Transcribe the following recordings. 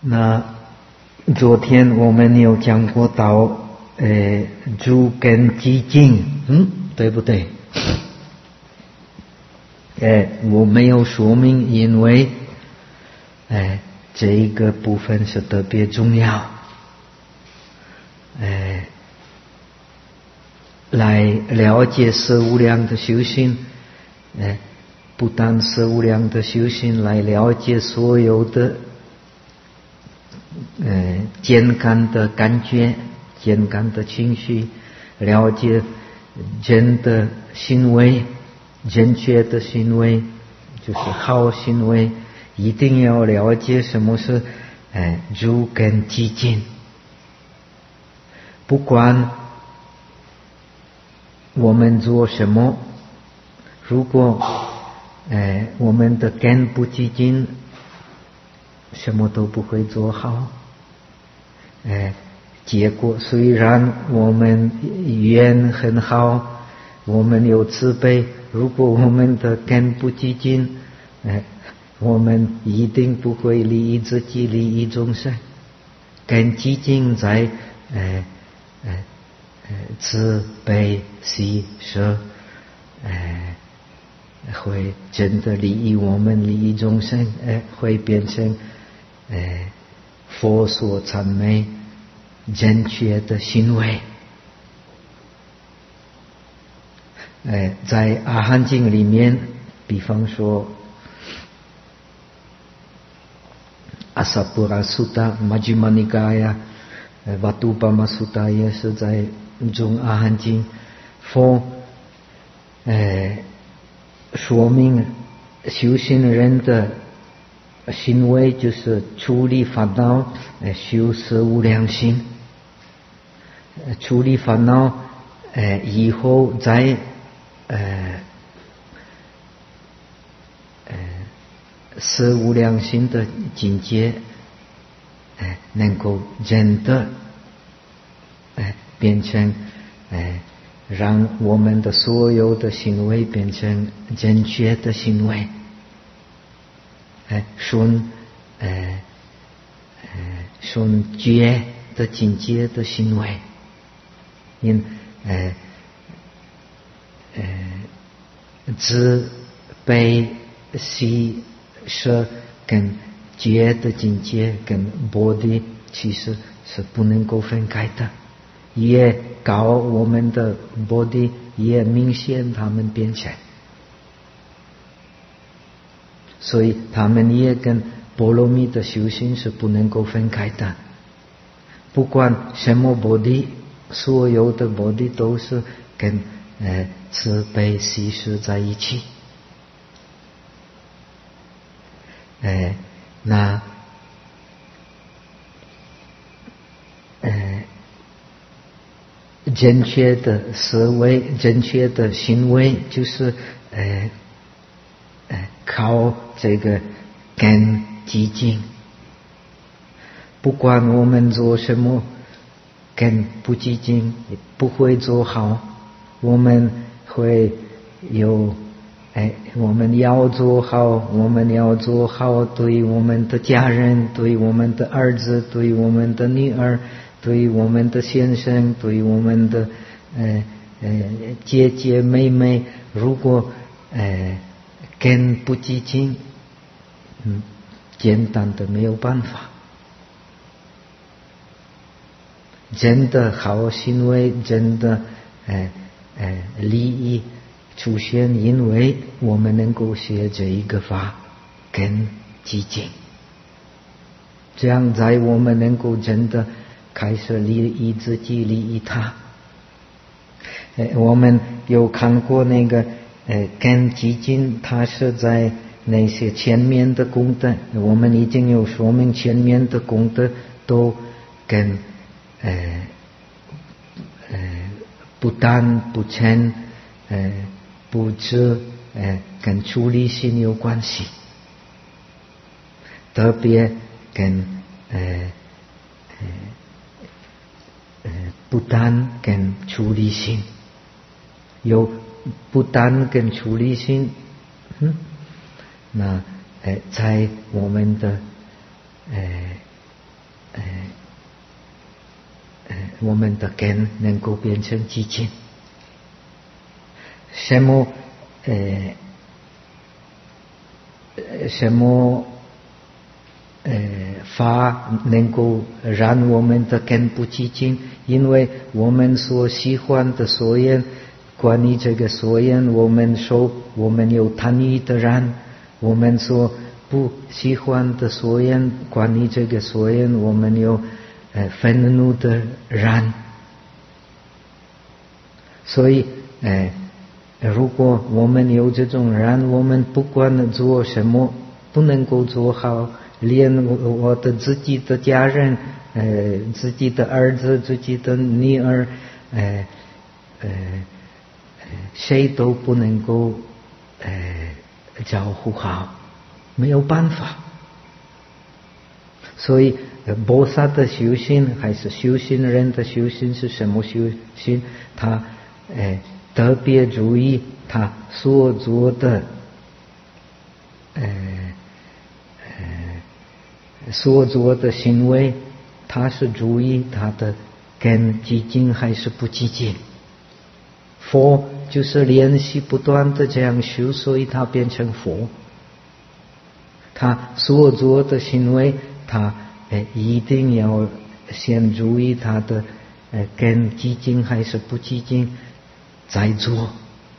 那昨天我们有讲过到诸根寂静，对不对？我没有说明，因为这一个部分是特别重要，来了解十无量的修行，不但十无量的修行，来了解所有的健康的感觉、健康的情绪，了解人的行为、正确的行为，就是好行为，一定要了解什么是诸根寂静。不管我们做什么，如果我们的根不寂静，什么都不会做好。结果虽然我们缘很好，我们有慈悲，如果我们的根不寂静，我们一定不会利益自己，利益众生。根寂静在慈悲喜舍，会真的利益我们，利益众生，会变成佛所赞美正确的行为。在阿含经里面，比方说阿萨布拉苏达、玛吉玛尼嘎呀、瓦杜巴玛苏达也是在中阿含经，佛说明修行人的行为就是处理烦恼，修十无量心。处理烦恼以后在十无量心的境界能够真的变成让我们的所有的行为变成正确的行为，顺觉的境界的行为。因慈悲喜舍跟觉的境界跟body其实是不能够分开的，越高我们的body越明显他们变成，所以他们也跟波罗蜜的修行是不能够分开的。不管什么body，所有的body都是跟慈悲喜舍在一起。那正确的思维、正确的行为，就是靠这个根寂静。不管我们做什么，根不寂静也不会做好。我们会有我们要做好，我们要做好对我们的家人，对我们的儿子，对我们的女儿，对我们的先生，对我们的姐姐妹妹。如果根不寂静，简单的没有办法。真的好行为，真的利益出现，因为我们能够学这一个法根寂静，这样在我们能够真的开始利益自己，利益他。我们有看过那个根寂静，它是在那些前面的功德，我们已经有说明前面的功德都跟不但不嗔不知跟出离心有关系，特别跟不但跟出离心有不但跟出离心，那在我们的我们的根能够变成寂静。什么法能够让我们的根不寂静？因为我们所喜欢的所言，关于这个所言，我们说我们有贪欲的人；我们所不喜欢的所言，关于这个所言，我们有愤怒的人。所以如果我们有这种人，我们不管做什么不能够做好，连我的自己的家人自己的儿子自己的女儿谁都不能够照顾好，没有办法。所以菩萨的修行还是修行人的修行是什么修行？他特别注意他所做的行为，他是注意他的根寂静还是不寂静。佛就是练习不断的这样修，所以他变成佛。他所做的行为，他一定要先注意他的根寂静还是不寂静再做。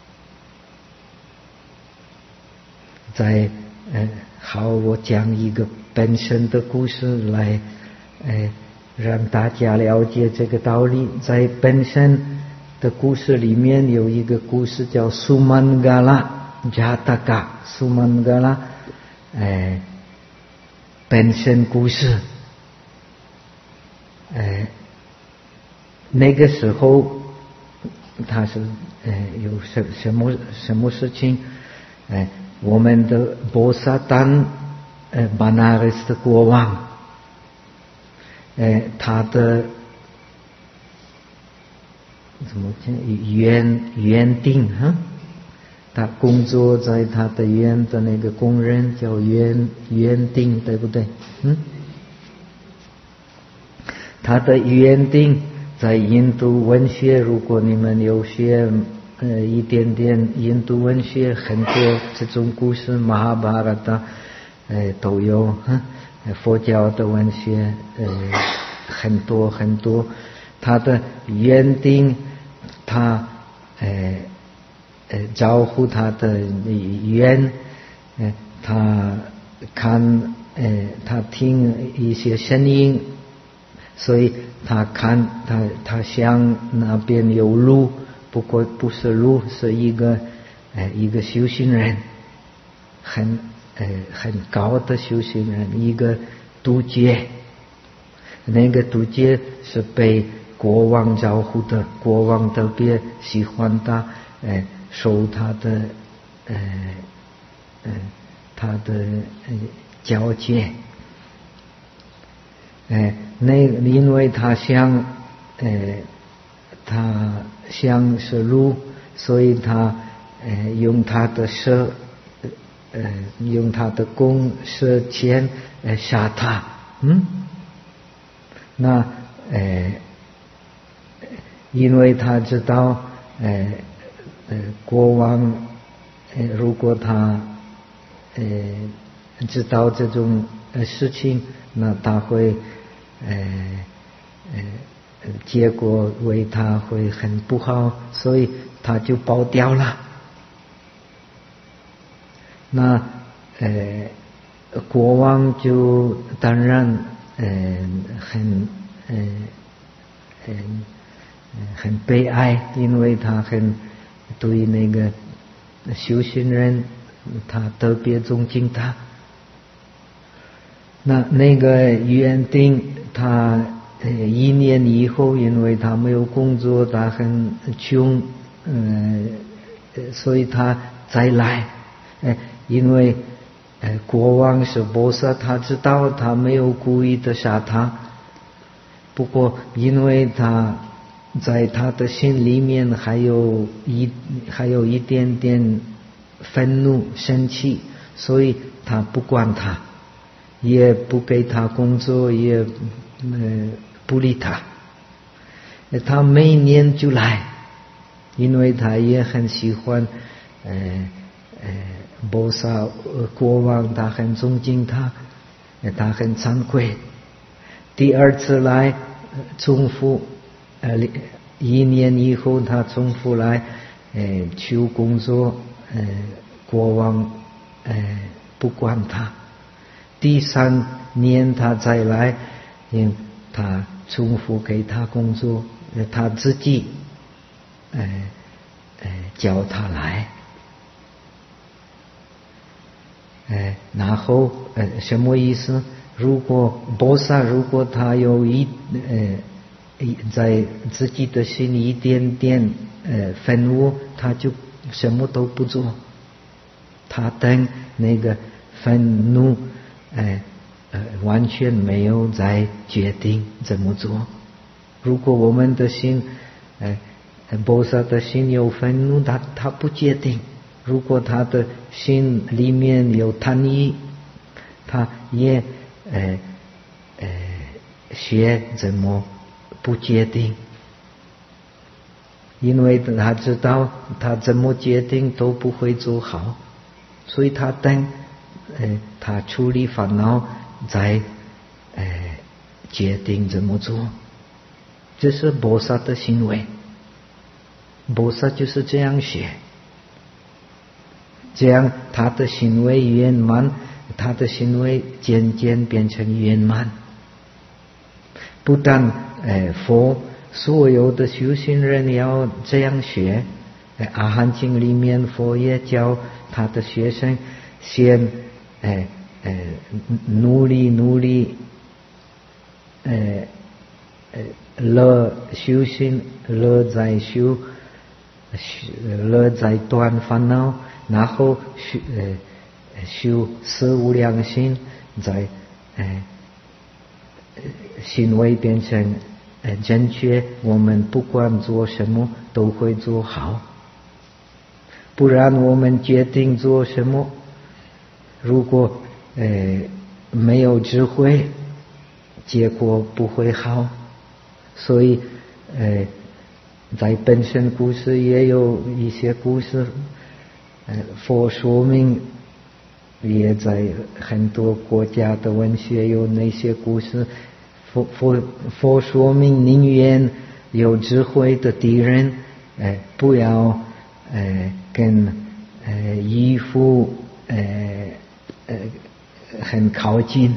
好，我讲一个本身的故事来让大家了解这个道理。在本身的故事里面有一个故事叫苏曼嘎拉加达嘎，苏曼嘎拉本身故事。那个时候他是有什么事情？我们的波萨丹巴纳里斯的国王他的怎么讲园丁他工作在他的园的那个工人叫园丁，对不对？他的园丁在印度文学，如果你们有学一点点印度文学，很多这种故事，马哈巴拉达都有，佛教的文学很多很多。他的园丁他照顾他的园，他看他听一些声音，所以他看他想那边有路，不过不是路，是一个修行人，很高的修行人，一个督戒。那个督戒是被国王照顾的，国王特别喜欢他，受他的教戒。因为他想是路，所以他用他的舌用他的弓射箭杀他。那因为他知道国王如果他知道这种事情，那他会结果为他会很不好，所以他就跑掉了。那国王就当然很悲哀，因为他对那个修行人他特别尊敬他。那个园丁他1年以后，因为他没有工作，他很穷，所以他再来。因为国王是菩萨，他知道他没有故意的杀他，不过因为他在他的心里面还有一点点愤怒生气，所以他不管他，也不给他工作，也不理他。 他每年就来，因为他也很喜欢菩萨国王，他很尊敬他，他很惭愧。第二次来重复1年以后他重复来求工作，国王不管他。第3年他再来，他重复给他工作，他自己叫他来。然后什么意思？如果菩萨如果他有在自己的心一点点愤怒，他就什么都不做，他等那个愤怒完全没有在决定怎么做。如果我们的心菩萨的心有愤怒，他不决定。如果他的心里面有贪欲，他也学怎么不决定，因为他知道他怎么决定都不会做好，所以他等他处理烦恼再决定怎么做。这是菩萨的行为，菩萨就是这样学，这样他的行为圆满，他的行为渐渐变成圆满。不但佛所有的修行人要这样学，阿含经里面佛也教他的学生先努力乐修行，乐在修，乐在断烦恼，然后修四无量心，在行为变成正确，我们不管做什么都会做好。不然我们决定做什么，如果没有智慧，结果不会好。所以在本身故事也有一些故事，佛说明，也在很多国家的文学有那些故事。佛说明，宁愿有智慧的敌人，不要跟依附很靠近。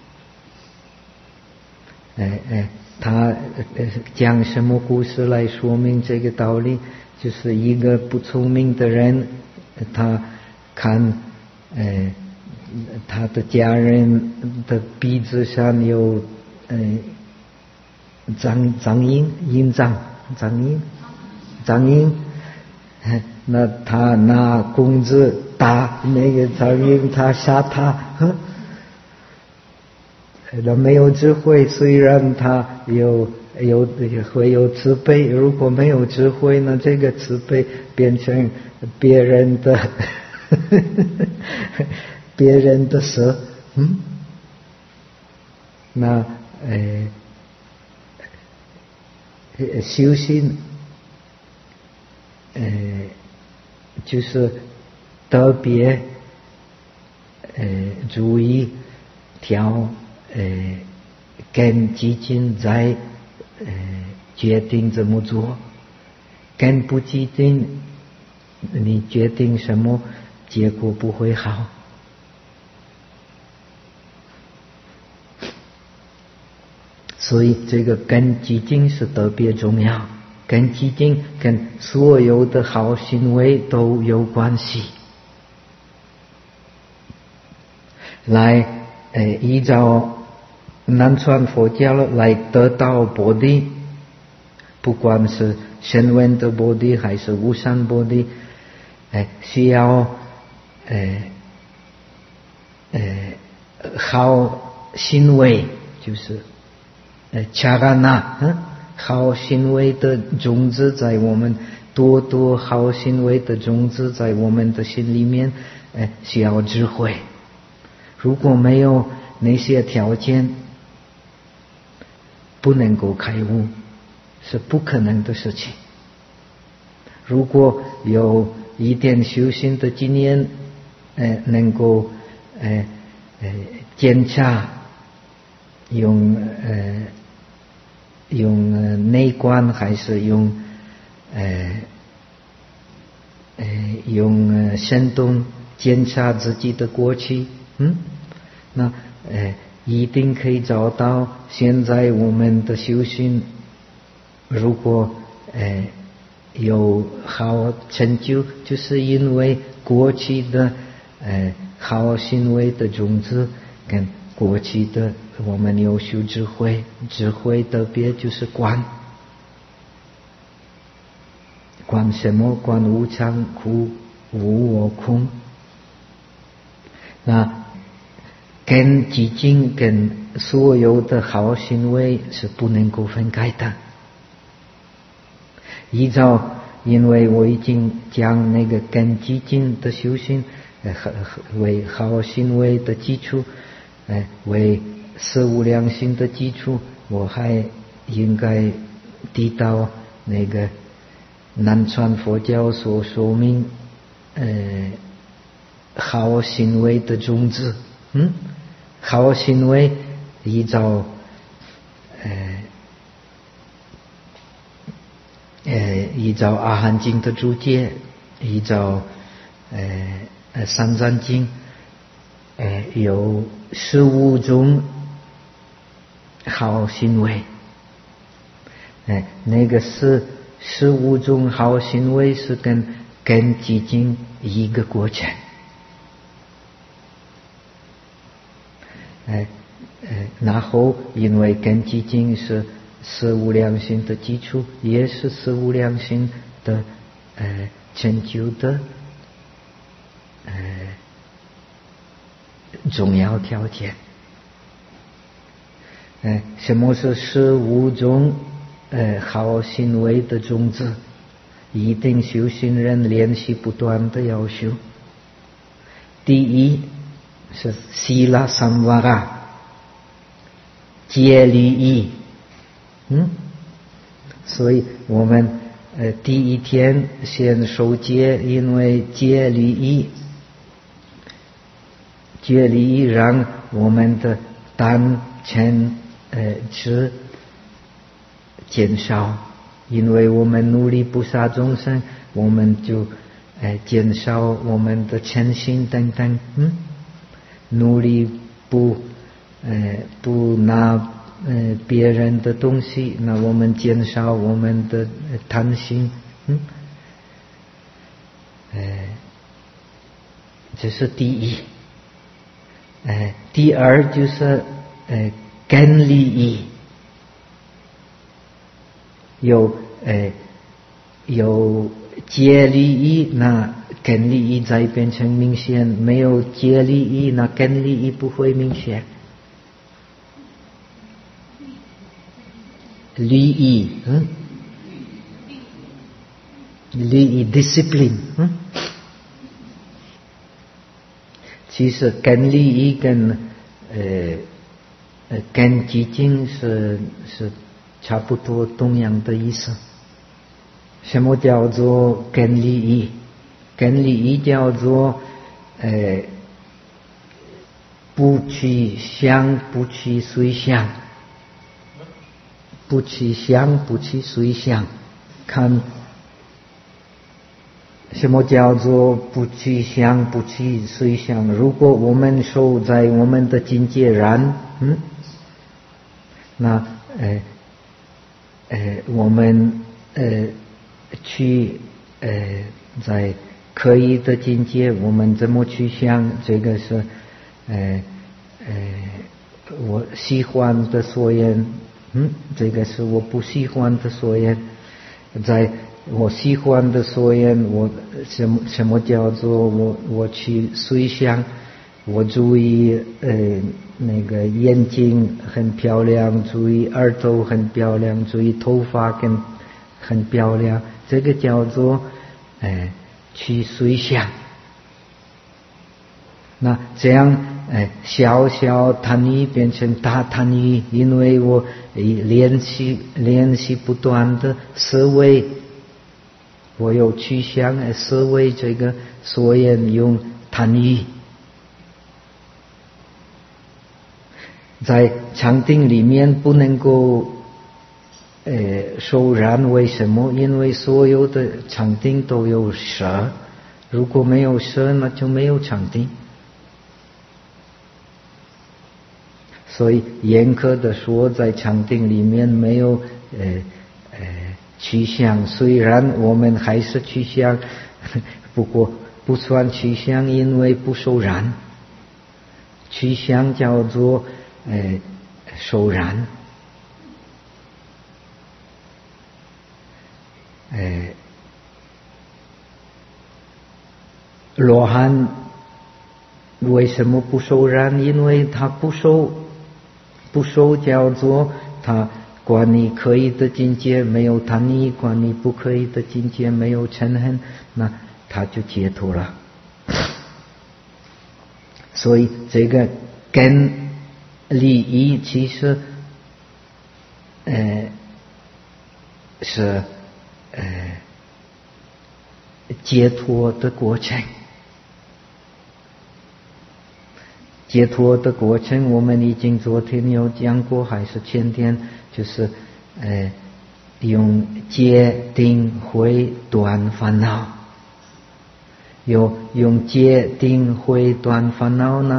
他讲什么故事来说明这个道理？就是一个不聪明的人，他看他的家人的鼻子上有苍蝇，那他拿棍子打那个苍蝇，他杀他。他没有智慧，虽然他会有慈悲，如果没有智慧呢，这个慈悲变成别人的蛇，那修行就是特别注意挑更激进在决定怎么做，更不激进，你决定什么结果不会好。所以这个更激进是特别重要，更激进跟所有的好行为都有关系。来依照南传佛教来得到菩提，不管是声闻的菩提还是无上菩提，需要好行为，就是恰嘎那好行为的种子在我们，多好行为的种子在我们的心里面，需要智慧。如果没有那些条件，不能够开悟。 是不可能的事情。如果有一点修行的经验，能够检查用内观还是用行动检查自己的过去，那一定可以找到现在我们的修行，如果有好成就，就是因为过去的好行为的种子跟过去的我们有修智慧，智慧特别就是观什么？观无常、苦、无我、空。那跟寂静跟所有的好行为是不能够分开的。因为我已经讲那个跟寂静的修行为好行为的基础，为四无量心的基础，我还应该提到那个南传佛教所说明好行为的种子。好行为依照阿含经的注解，依照三藏经有15种好行为。那个15种好行为是跟寂静一个过程。然后因为跟寂静是四无量心的基础，也是四无量心的成就的重要条件。什么是15种好行为的种子？一定修行人练习不断的要修。第一是ศี拉三瓦拉，戒律仪。所以我们第一天先受戒，因为戒律仪让我们的贪嗔痴减少，因为我们努力不杀众生，我们就减少我们的嗔心等等。努力不拿别人的东西，那我们减少我们的贪心。这是第一。第二就是根利益，有戒律仪，那根律仪再变成明显；没有戒律仪，那根律仪不会明显。律仪，律仪 discipline。其实根律仪跟寂静是差不多同样的意思。什么叫做根律仪？根律仪叫做不去想，不去随想，不去想，不去随想。看什么叫做不去想，不去随想？如果我们守在我们的境界然，那我们去在可以的境界，我们怎么去想？这个是我喜欢的所言，这个是我不喜欢的所言。在我喜欢的所言，我什么叫做我去随想？我注意那个眼睛很漂亮，注意耳朵很漂亮，注意头发很漂亮，这个叫做去随想。那这样小小贪欲变成大贪欲，因为我练习不断的思维，我有趋向思维这个，所以用贪欲。在禅定里面不能够受染，为什么？因为所有的禅定都有舍，如果没有舍，那就没有禅定。所以严格的说，在禅定里面没有趋向，虽然我们还是趋向，不过不算趋向，因为不受染。趋向叫做受染。罗汉为什么不受染？因为他不受叫做他管你可以的境界没有贪欲，管你不可以的境界没有嗔恨，那他就解脱了。所以这个根利益其实是解脱的过程。解脱的过程我们已经昨天有讲过，还是前天，就是用戒定慧断烦恼。用戒定慧断烦恼呢，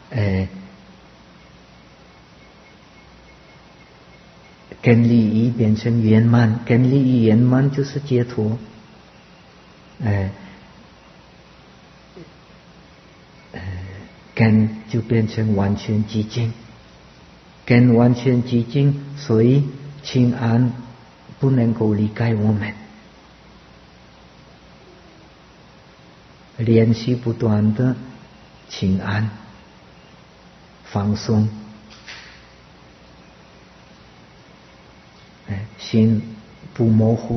根利益变成圆满，根利益圆满就是解脱。根就变成完全寂静，根完全寂静，所以清安不能够离开我们。练习不断的清安放松，心不模糊。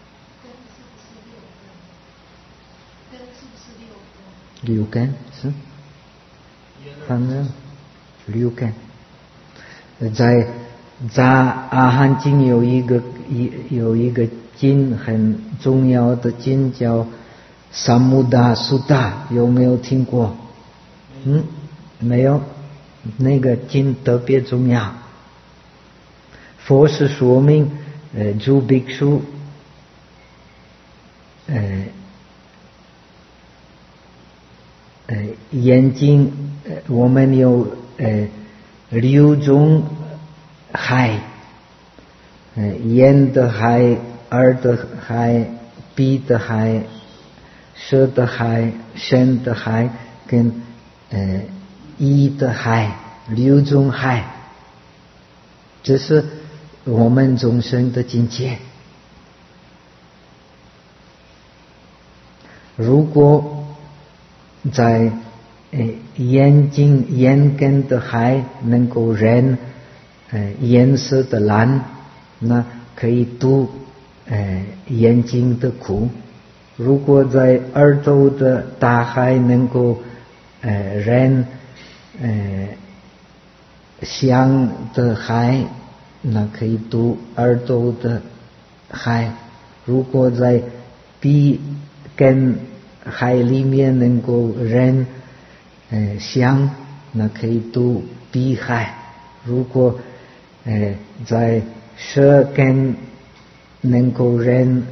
六根是反正六根。在阿含经有一个经很重要的经叫萨姆达苏达，有没有听过？没有。那个经特别重要。佛是说明诸ภิក្ษุ眼睛我们有6种海，眼的海、耳的海、鼻的海、舌的海、身的海跟意的海，6种海，这是我们众生的境界。如果在眼根的海能够认颜色的蓝，那可以度眼睛的苦。如果在耳朵的大海能够认香的海，那可以度耳朵的海。如果在鼻根海里面能够认香，那可以度鼻海。如果在舌根能够认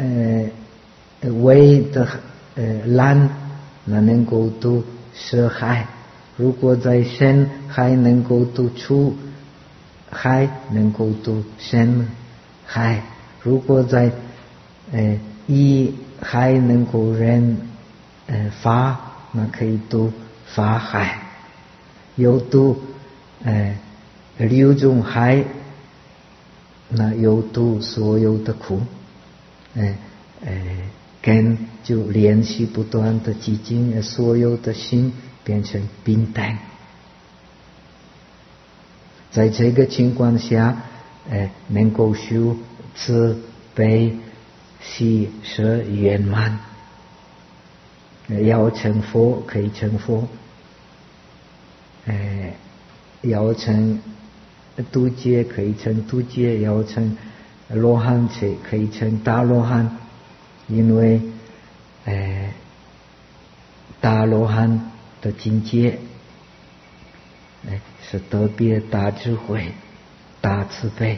味的蓝，那能够度舌海。如果在身海能够度触海，能够度身海。如果在意海能够认法，那可以度法海。有度6种海，那有度所有的苦。根就练习不断的寂静，所有的心变成平淡。在这个情况下能够修慈悲喜舍圆满。要成佛可以成佛， 要成度劫可以成度劫，要成罗汉可以成大罗汉，因为大罗汉的境界是特别大智慧、大慈悲。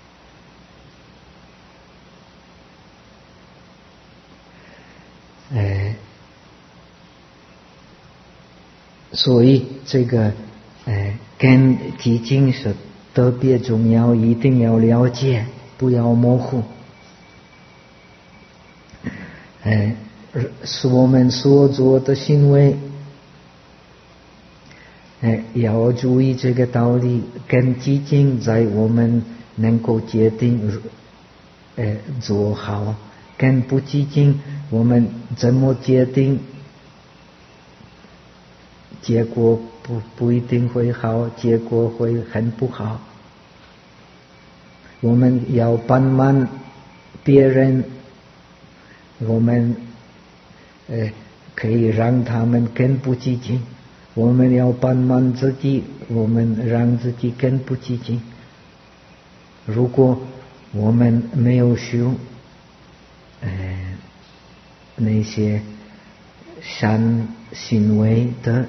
所以这个根基经是特别重要，一定要了解，不要模糊。是我们所做的行为，要注意这个道理。根基经在我们能够决定做好，根不基经我们怎么决定？结果不一定会好，结果会很不好。我们要帮忙别人，我们可以让他们根不基经；我们要帮忙自己，我们让自己根不基经。如果我们没有修那些善行为的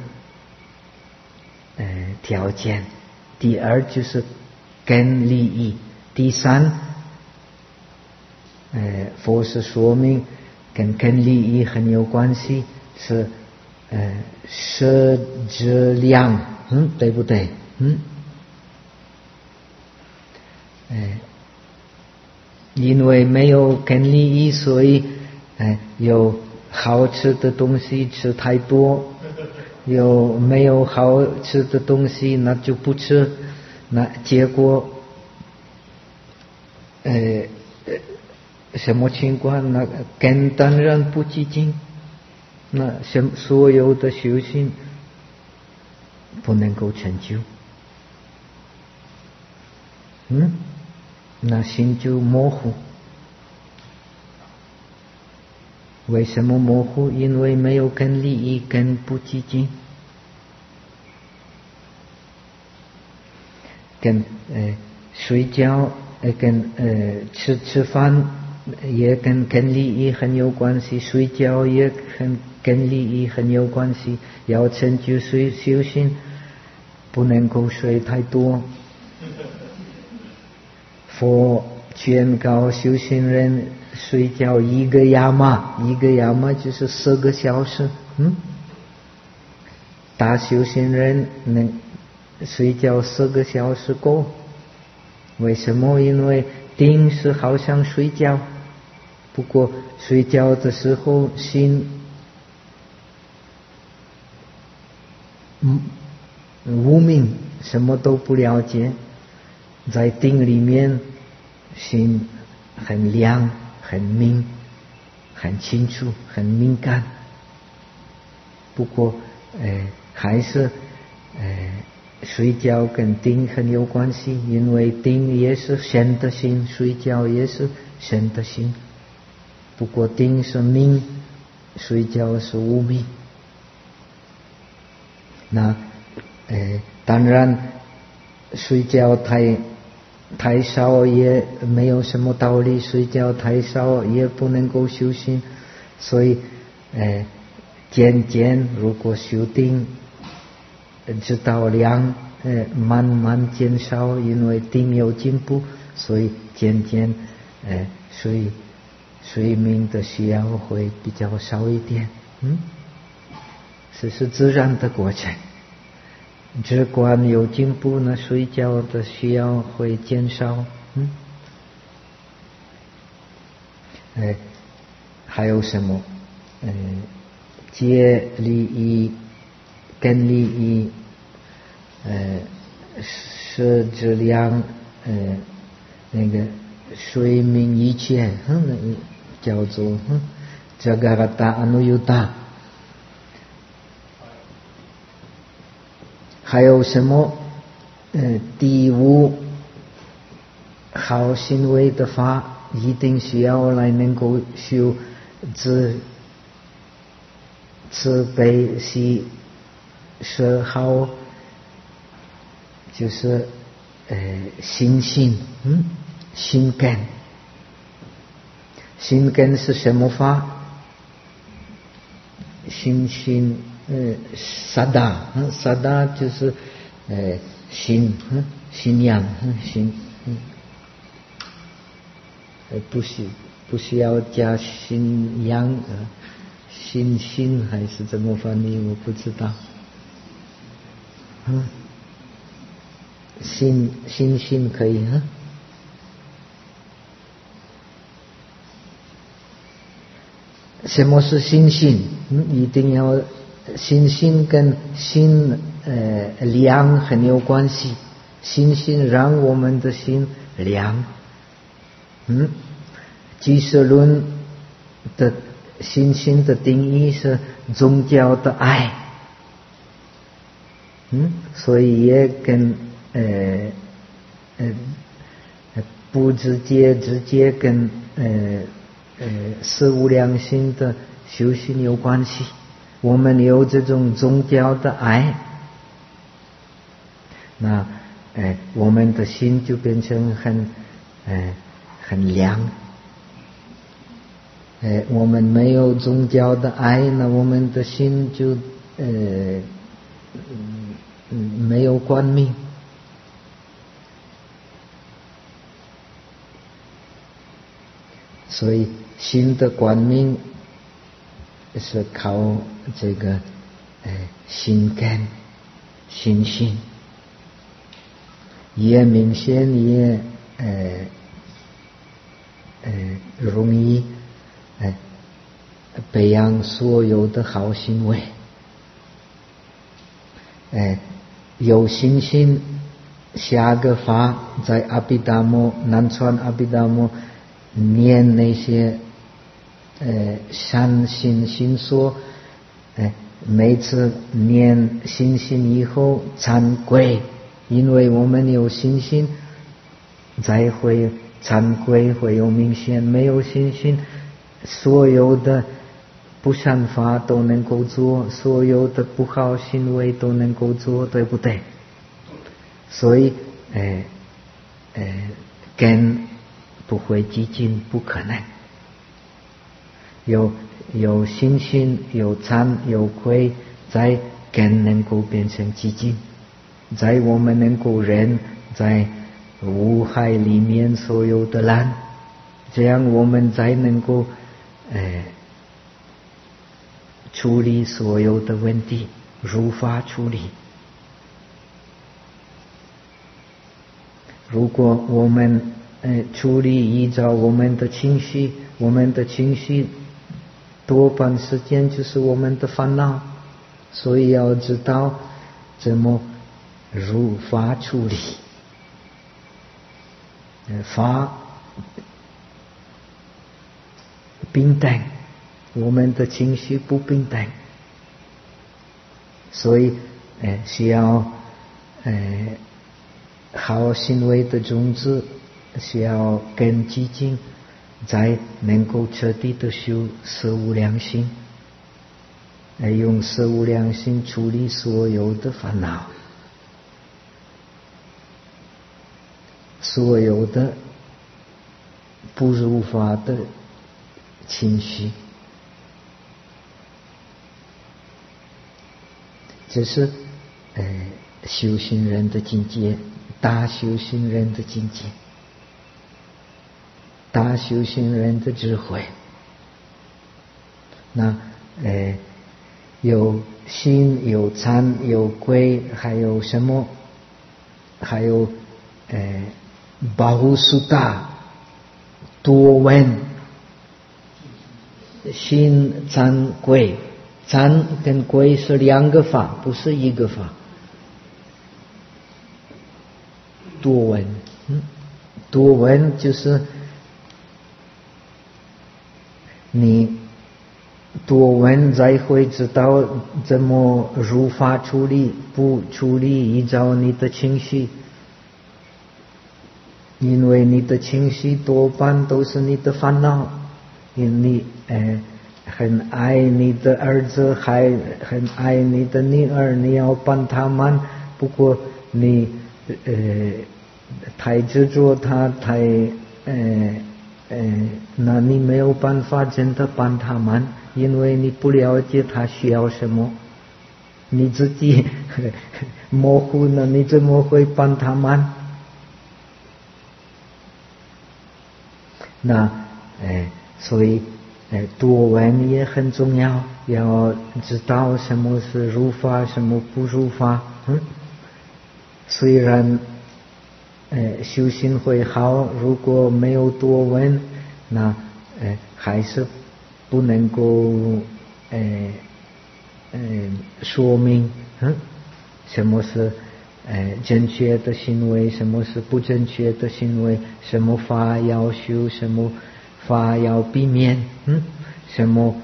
条件，第二就是根利益，第三佛是说明跟根利益很有关系，是舍质量，对不对？因为没有根利益，所以有好吃的东西吃太多，有没有好吃的东西那就不吃，那结果什么情况？那根当然不基经，那所有的修行不能够成就，那心就模糊。为什么模糊？因为没有根利益，根不基经。跟睡觉跟吃饭也跟根利益很有关系，睡觉也跟利益很有关系。要成就修行，不能够睡太多。佛劝告修行人睡觉一个亚麻就是4个小时。大修行人能睡觉4个小时够。为什么？因为定是好像睡觉，不过睡觉的时候心无明，什么都不了解。在定里面心很亮，很明，很清楚，很敏感。不过还是睡觉跟定很有关系，因为定也是善的心，睡觉也是善的心。不过定是明，睡觉是无明。那当然睡觉太少也没有什么道理，睡觉太少也不能够修行。所以渐渐如果修定知道量慢慢减少，因为定有进步，所以渐渐睡眠的需要会比较少一点。这是自然的过程。只管有进步呢，睡觉的需要会减少。还有什么？戒利益、根利益，摄质量，那个睡眠一切，叫做Jagata Anuyutta。还有什么？第5好行为的法，一定需要来能够修慈悲喜舍好就是心性，心根。心根是什么法？心萨达，萨达就是心，信仰，心，不需要加信仰，心还是怎么翻译？我不知道。心可以啊。什么是心性？一定要心性跟心量很有关系。心性让我们的心量。俱舍论的心性的定义是宗教的爱。所以也跟不直接跟四无量心的修行有关系。我们有这种宗教的爱，那我们的心就变成很凉。我们没有宗教的爱，那我们的心就没有光明。所以心的光明是靠这个心根、心性，也明显也容易培养所有的好行为。有信心，下个法在阿毗达摩南传阿毗达摩念那些善心心说，每次念信心以后惭愧，因为我们有信心才会惭愧，会有明显。没有信心，所有的不善法都能够做，所有的不好行为都能够做，对不对？所以根不会激进，不可能。有信心，有惭有愧，在根能够变成激进，在我们能够忍在五海里面所有的难，这样我们才能够处理所有的问题，如法处理。如果我们处理依照我们的情绪，我们的情绪多半时间就是我们的烦恼，所以要知道怎么如法处理。法平等，我们的情绪不平等，所以需要好行为的种子，需要根基金，才能够彻底的修四无量心，用四无量心处理所有的烦恼，所有的不如法的情绪。这是修行人的境界，大修行人的境界，大修行人的智慧。那有心，有惭，有愧，还有什么？还有巴胡苏达，多闻，心惭愧。惭跟愧是两个法，不是一个法。多闻，多闻就是你多闻才会知道怎么如法处理，不处理依照你的情绪，因为你的情绪多半都是你的烦恼，因你很爱你的儿子，还很爱你的女儿，你要帮他们，不过你太执着他那你没有办法真的帮他们，因为你不了解他需要什么，你自己模糊了，你怎么会帮他们？那所以多闻也很重要，要知道什么是入法，什么不入法。虽然修行会好，如果没有多闻，那还是不能够说明什么是正确的行为，什么是不正确的行为，什么法要修，什么法要避免，什么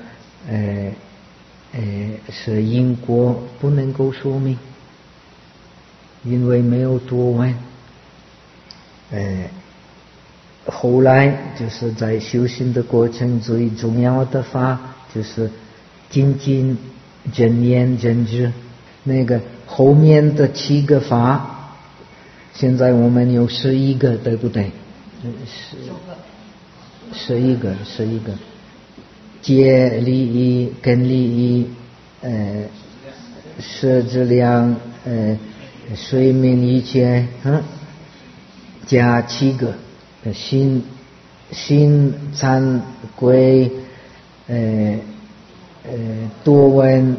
是因果，不能够说明，因为没有多闻。后来就是在修行的过程最重要的法就是精进、正念、正知。那个后面的7个法，现在我们有11个，对不对？11个，戒利益、根利益、摄质量、睡眠一切，加7个，心惭愧，多闻，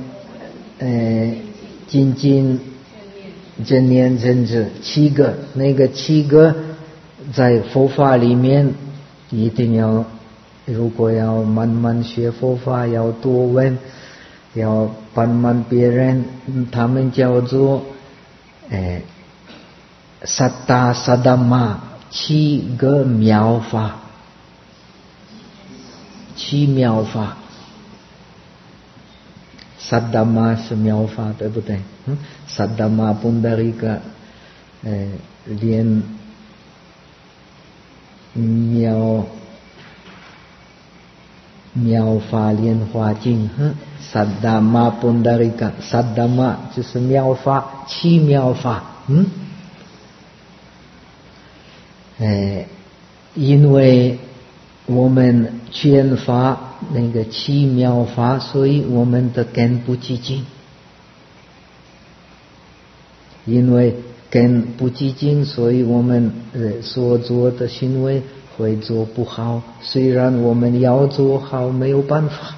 精进、正念、正知，7个。那个7个在佛法里面一定要，如果要慢慢学佛法，要多闻，要帮忙别人，他们叫做satta saddhamma， 7个妙法，7妙法。saddhamma 是妙法，对不对？saddhamma pundarika 连妙法莲华经saddhamma pundarika， saddhamma 就是妙法，7妙法。因为我们缺乏那个7妙法，所以我们的根不寂静。因为根不寂静，所以我们所做的行为会做不好。虽然我们要做好，没有办法。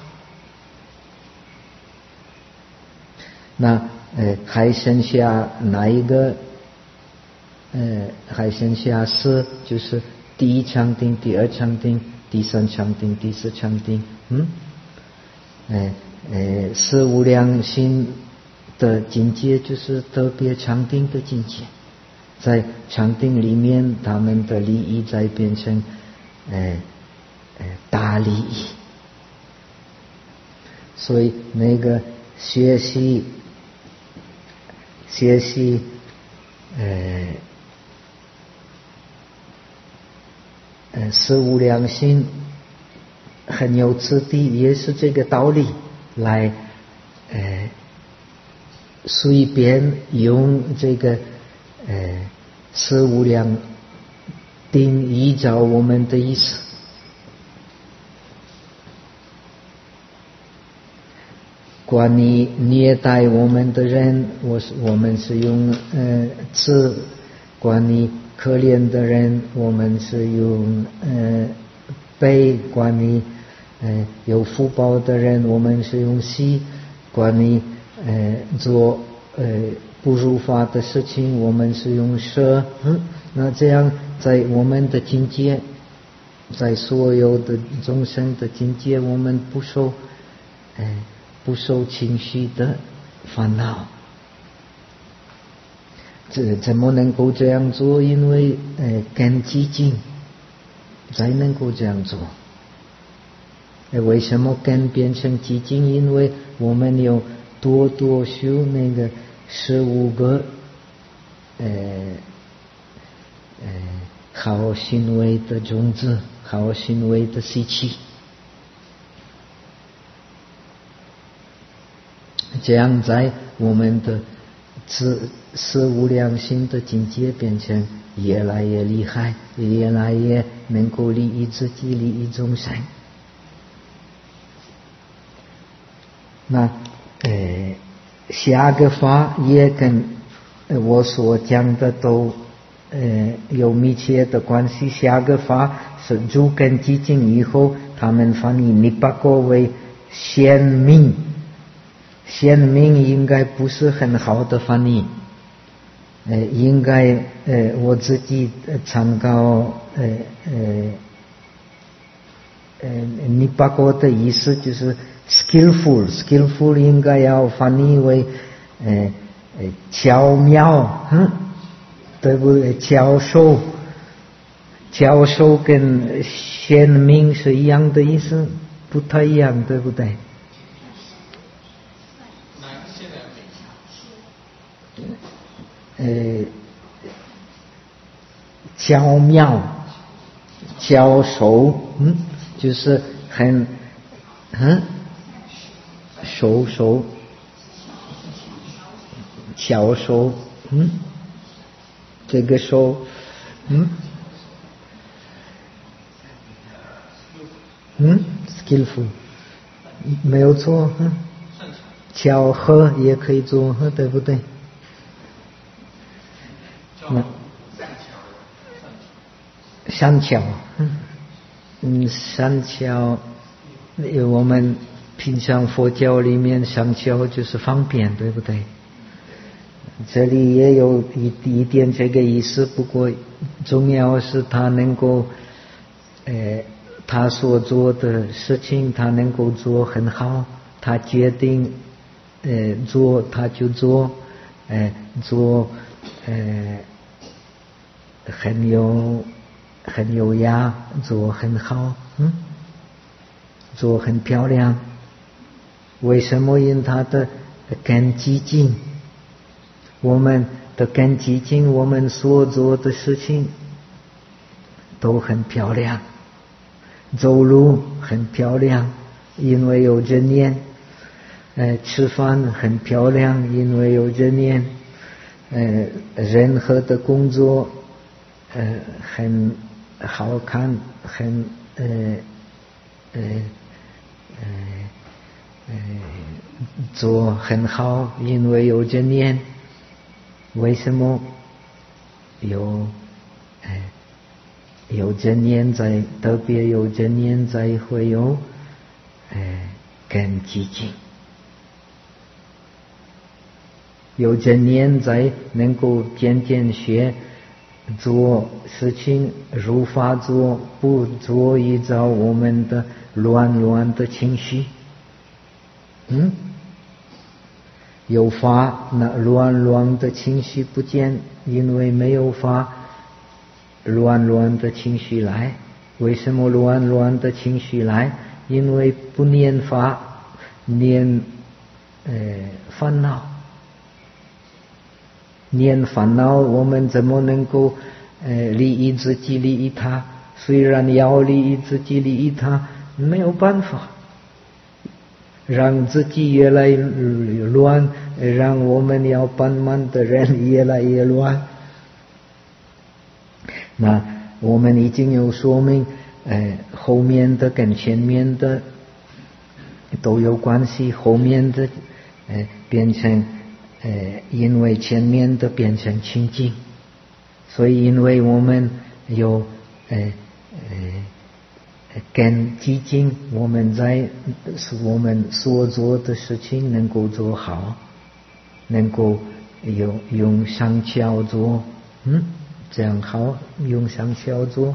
那还剩下哪一个？还剩下4，就是第1禅定、第2禅定、第3禅定、第4禅定。四无量心的境界就是特别禅定的境界，在禅定里面，他们的利益再变成大利益。所以那个学习四无量心很有次第，也是这个道理，来随便用这个四无量定依照我们的意思。管你虐待我们的人，我们是用慈；管你可怜的人，我们是用悲；管你有福报的人，我们是用喜；管你做不如法的事情，我们是用舍。那这样在我们的境界，在所有的众生的境界，我们不受情绪的烦恼。怎么能够这样做？因为根寂静才能够这样做。为什么根变成寂静？因为我们有多修那个15个好行为的种子，好行为的习气。这样在我们的是无量心的境界变成越来越厉害，越来越能够利益自己，利益众生。那下个法也跟我所讲的都有密切的关系。下个法是诸根寂静以后，他们翻译尼巴果为显明。显明应该不是很好的翻译，应该我自己参考尼巴果的意思就是 skillful 应该要翻译为巧妙，对不对？巧手跟显明是一样的意思，不太一样，对不对？巧妙巧手，就是很手巧手，这个手skillful 没有错，巧合也可以做，对不对？善巧，善巧，我们平常佛教里面善巧就是方便，对不对？这里也有一点这个意思，不过重要是他能够他所做的事情他能够做很好，他决定做他就做，做很优雅，做很好，做很漂亮。为什么？因他的根基净，我们的根基净，我们所做的事情都很漂亮，走路很漂亮，因为有正念；吃饭很漂亮，因为有正念；任何的工作很好看，很做很好，因为有正念。为什么？有正念在，特别有正念在，会有根基净。有正念在，能够渐渐学做事情，如法做，不做依照我们的乱的情绪。有法，那乱的情绪不见，因为没有法，乱的情绪来。为什么乱的情绪来？因为不念法，念烦恼。念烦恼，我们怎么能够利益自己，利益他？虽然要利益自己，利益他，没有办法。让自己越来越乱，让我们要帮忙的人越来越乱。那我们已经有说明，后面的跟前面的都有关系。后面的变成因为前面的变成清净，所以因为我们有根基净，我们所做的事情能够做好，能够用善巧做，这样好，用善巧做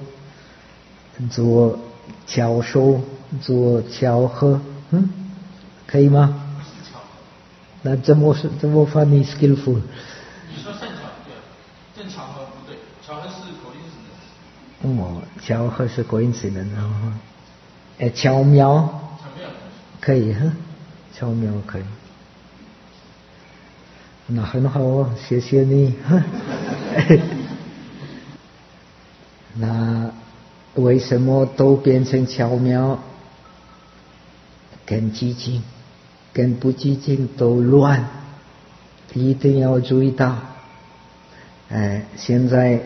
巧手，做巧合，可以吗？那怎么翻译 skillful？ 你说善巧对，正巧合不对，巧合是口令式的。 巧合是coincidence，巧妙可以巧妙可以。那很好，谢谢你。那为什么都变成巧妙？跟激进跟不激进都乱， 一定要注意到，现在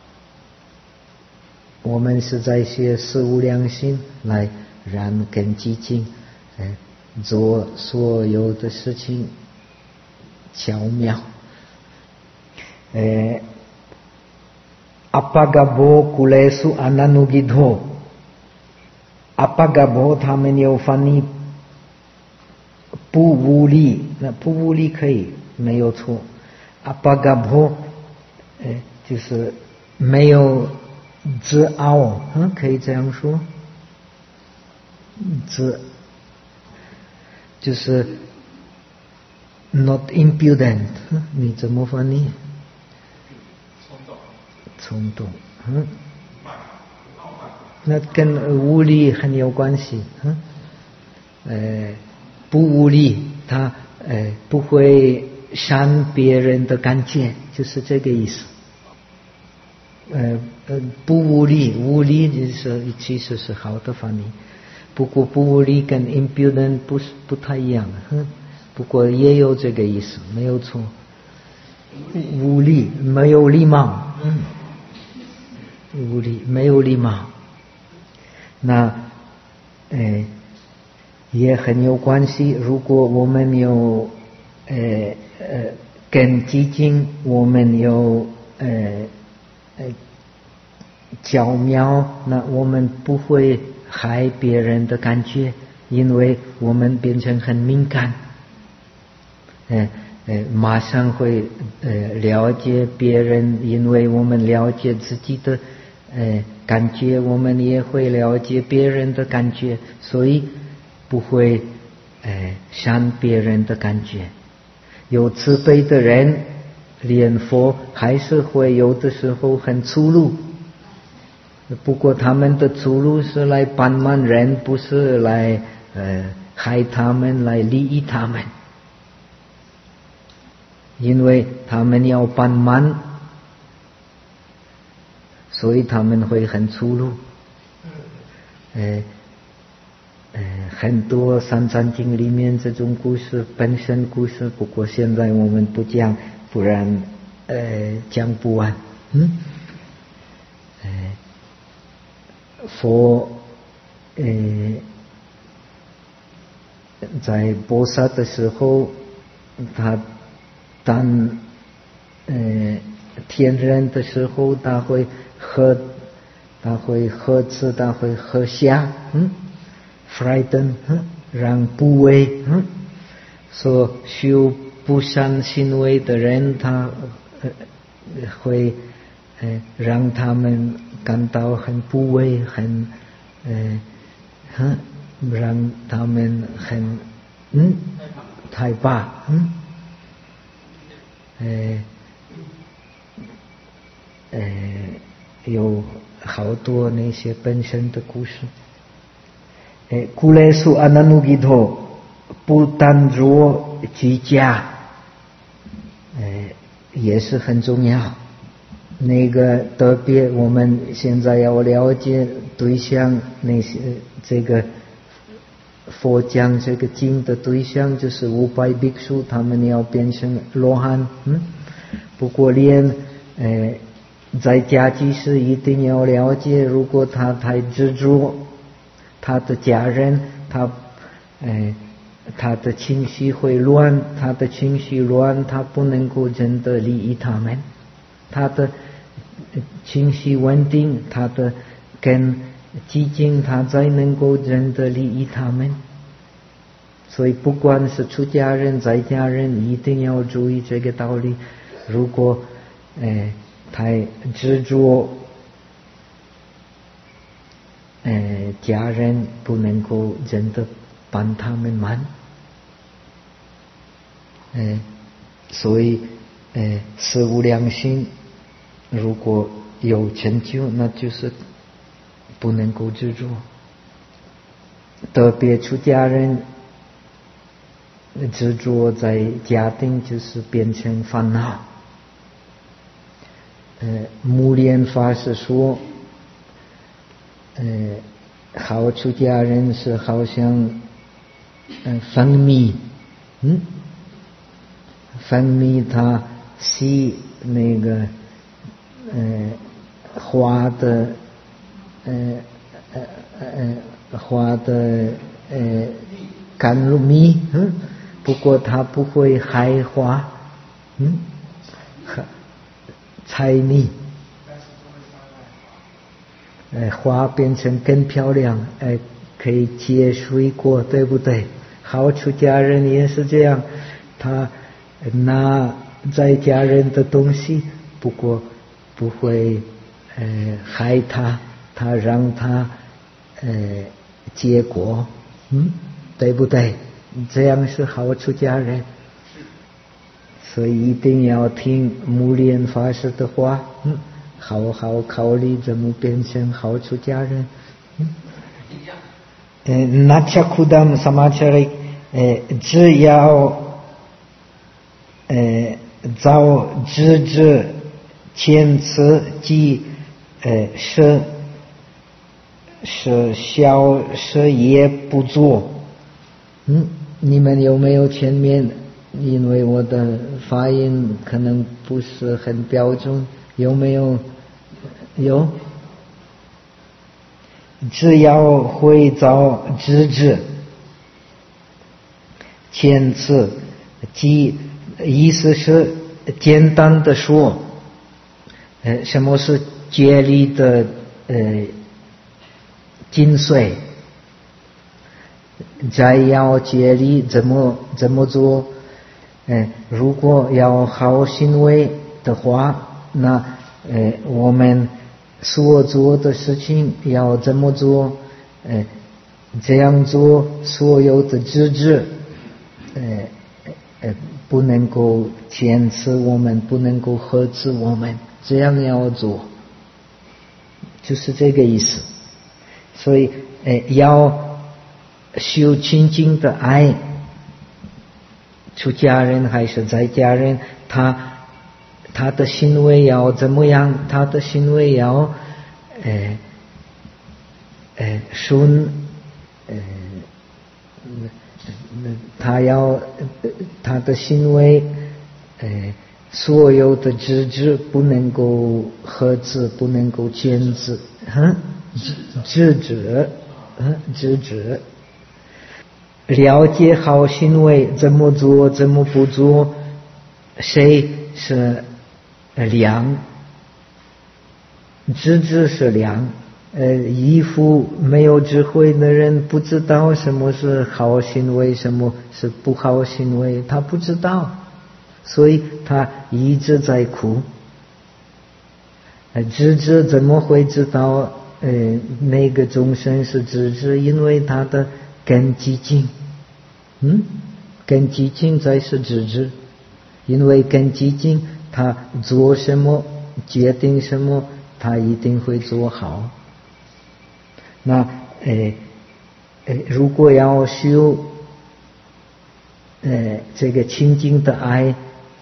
我们是在学四无量心来让根基净，做所有的事情巧妙。Apagabho kulesu ananugidho， Apagabho 他们有翻译不无力，那不无力可以没有错。Apagabho 就是没有自傲，可以这样说，就是 not impudent， 你怎么翻译？冲动，那跟无力很有关系，不无力，他不会伤别人的感觉，就是这个意思。不无力，无力就是其实是好的翻译，不过不无力跟 impudent 不太一样，不过也有这个意思，没有错。无力，没有礼貌，无力，没有礼貌，那也很有关系。如果我们有根基净，我们有巧妙，那我们不会害别人的感觉，因为我们变成很敏感，马上会了解别人，因为我们了解自己的感觉，我们也会了解别人的感觉，所以不会伤别人的感觉。有慈悲的人念佛还是会有的时候很粗鲁，不过他们的粗鲁是来帮忙人，不是来害他们，来利益他们，因为他们要帮忙，所以他们会很粗鲁。很多三藏经里面这种故事，本身故事，不过现在我们不讲，不然讲不完。佛在菩萨的时候，他当天人的时候，他会喝吃，他会喝下frighten， 让部位，说修不善行为的人，他会让他们感到很部位，很让他们很害怕，有好多那些本身的故事。Kulesu ananugidho， 不单着居家，也是很重要。那个特别我们现在要了解对象，那些这个佛讲这个经的对象就是500ภิក្ษุ，他们要变成罗汉。不过连在家居士一定要了解，如果他太执着，他的家人，他的情绪会乱，他的情绪乱，他不能够真的利益他们。他的情绪稳定，他的根基净，他才能够真的利益他们。所以不管是出家人在家人，一定要注意这个道理。如果太执着，家人不能够真的帮他们忙，所以四无量心如果有成就，那就是不能够执着。特别出家人执着在家庭，就是变成烦恼。目连法师说，好出家人是好像蜂蜜分泌它吸那个花的甘露蜜，不过它不会害花，采蜜，花变成更漂亮，可以结水果，对不对？好出家人也是这样，他拿在家人的东西，不过不会害他，他让他结果，对不对？这样是好出家人，所以一定要听目连法师的话，好好考虑怎么变成好出家人。那恰库达萨玛切里，只要照直知前次即是小事也不做。你们有没有前面？因为我的发音可能不是很标准，有没有？有。只要会照直知前次即意思是简单的说，什么是戒律的精髓？摘要戒律怎么做？如果要好行为的话，那我们所做的事情要怎么做？这样做所有的知识不能够牵制我们，不能够呵斥我们，这样要做，就是这个意思。所以要修清净的爱，出家人还是在家人，他的行为要怎么样？他的行为要顺，他的行为所有的知识不能够呵斥，不能够牵制，制止，了解好行为怎么做，怎么不做，谁是良？知识是良。一副没有智慧的人不知道什么是好行为，什么是不好行为，他不知道，所以他一直在哭。知识怎么会知道那个众生是知识？因为他的根基净，根基净才是知识。因为根基净，他做什么决定什么，他一定会做好。那如果要修这个清净的爱，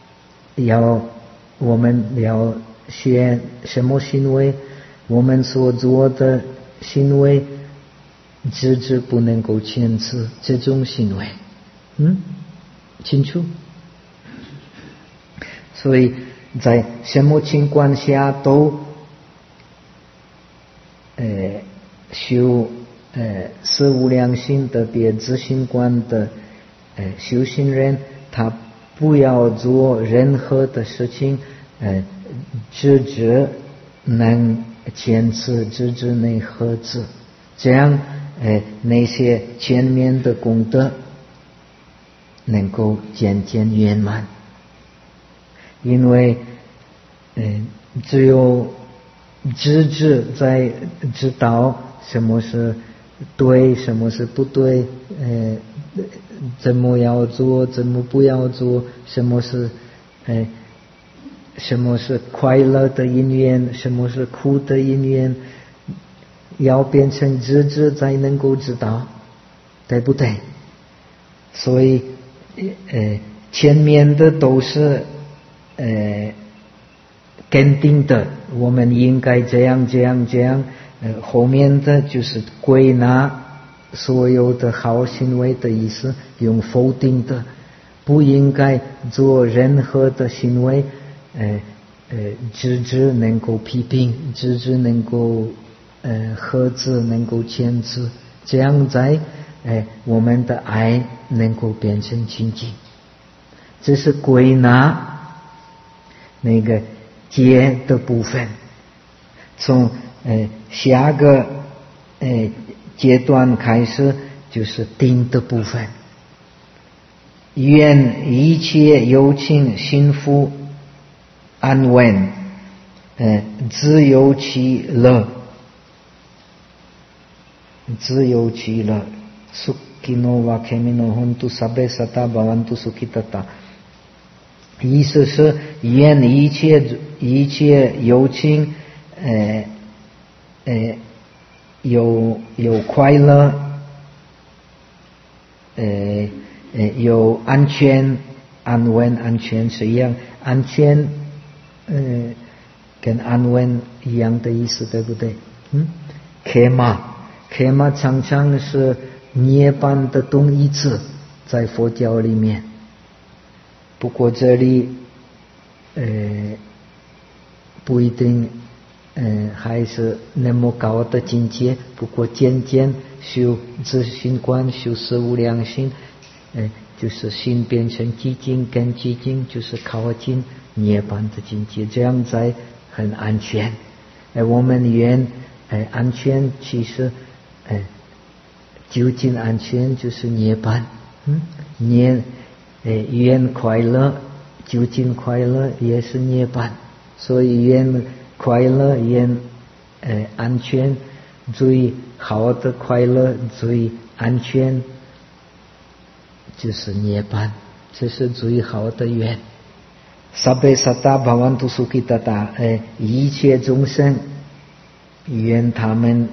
我们要学什么行为？我们所做的行为，知识不能够牵制这种行为，清楚？所以在什么情况下都修四无量心的别自性观的修行人，他不要做任何的事情知识能牵制，知识能呵斥，这样那些前面的功德能够渐渐圆满。因为只有知识在知道什么是对，什么是不对，怎么要做，怎么不要做，什么是快乐的因缘，什么是苦的因缘，要变成知识才能够知道，对不对？所以前面的都是肯定的，我们应该这样这样这样，后面的就是归纳所有的好行为的意思，用否定的， 不应该做任何的行为，直至能够批评，直至能够呵斥，能够牵制，这样在我们的爱能够变成清净。这是归纳那个戒的部分。从下个阶段开始就是定的部分。愿一切有情心福安稳，自由其乐，自由其乐。Sukhino va khemino hontu sabbe sata bhavantu sukhitata。意思是愿一切有情有快乐，有安全，安稳安全是一样，安全跟安稳一样的意思，对不对？Khema常常是涅槃的动义词，在佛教里面。不过这里不一定还是那么高的境界，不过渐渐修自心观，修四无量心，就是心变成寂静，跟寂静就是靠近涅槃的境界，这样才很安全。我们愿安全，其实究竟安全就是涅槃。愿快乐，究竟快乐也是涅槃。所以愿快乐，愿安全，最好的快乐，最安全就是涅槃，这是最好的愿。Sabbe sata bhavantu sukhitata，一切众生愿他们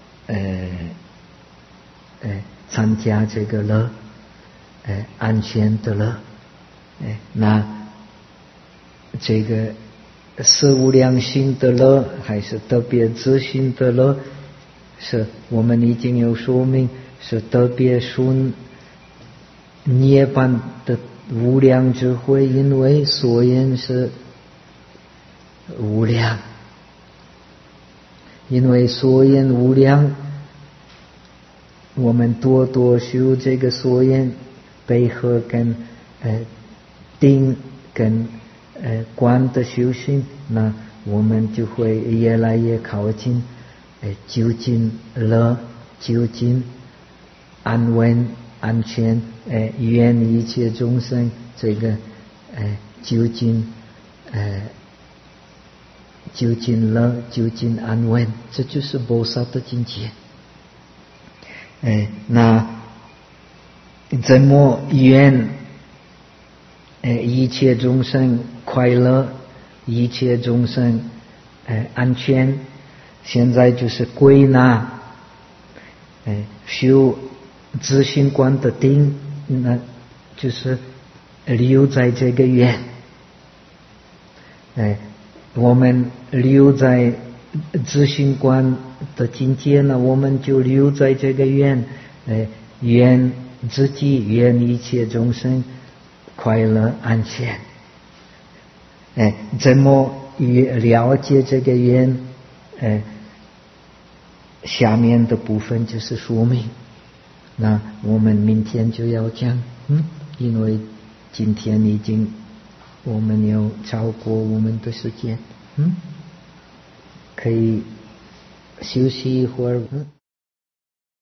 参加这个乐，安全的乐。那这个四无量心的乐，还是特别自心的乐，是我们已经有说明，是特别顺涅槃的无量智慧，因为所言是无量，因为所言无量，我们多多修这个所言，配合跟定跟观的修行，那我们就会越来越靠近究竟乐，究竟安稳安全，愿一切众生这个究竟乐，究竟安稳，这就是菩萨的境界。那怎么愿一切众生快乐，一切众生安全？现在就是归纳修自性观的定，那就是留在这个愿。我们留在自性观的境界呢，我们就留在这个愿，愿自己，愿一切众生快乐安全。怎么了解这个愿？下面的部分就是说明。那我们明天就要讲，因为今天已经我们有超过我们的时间，可以休息一会儿。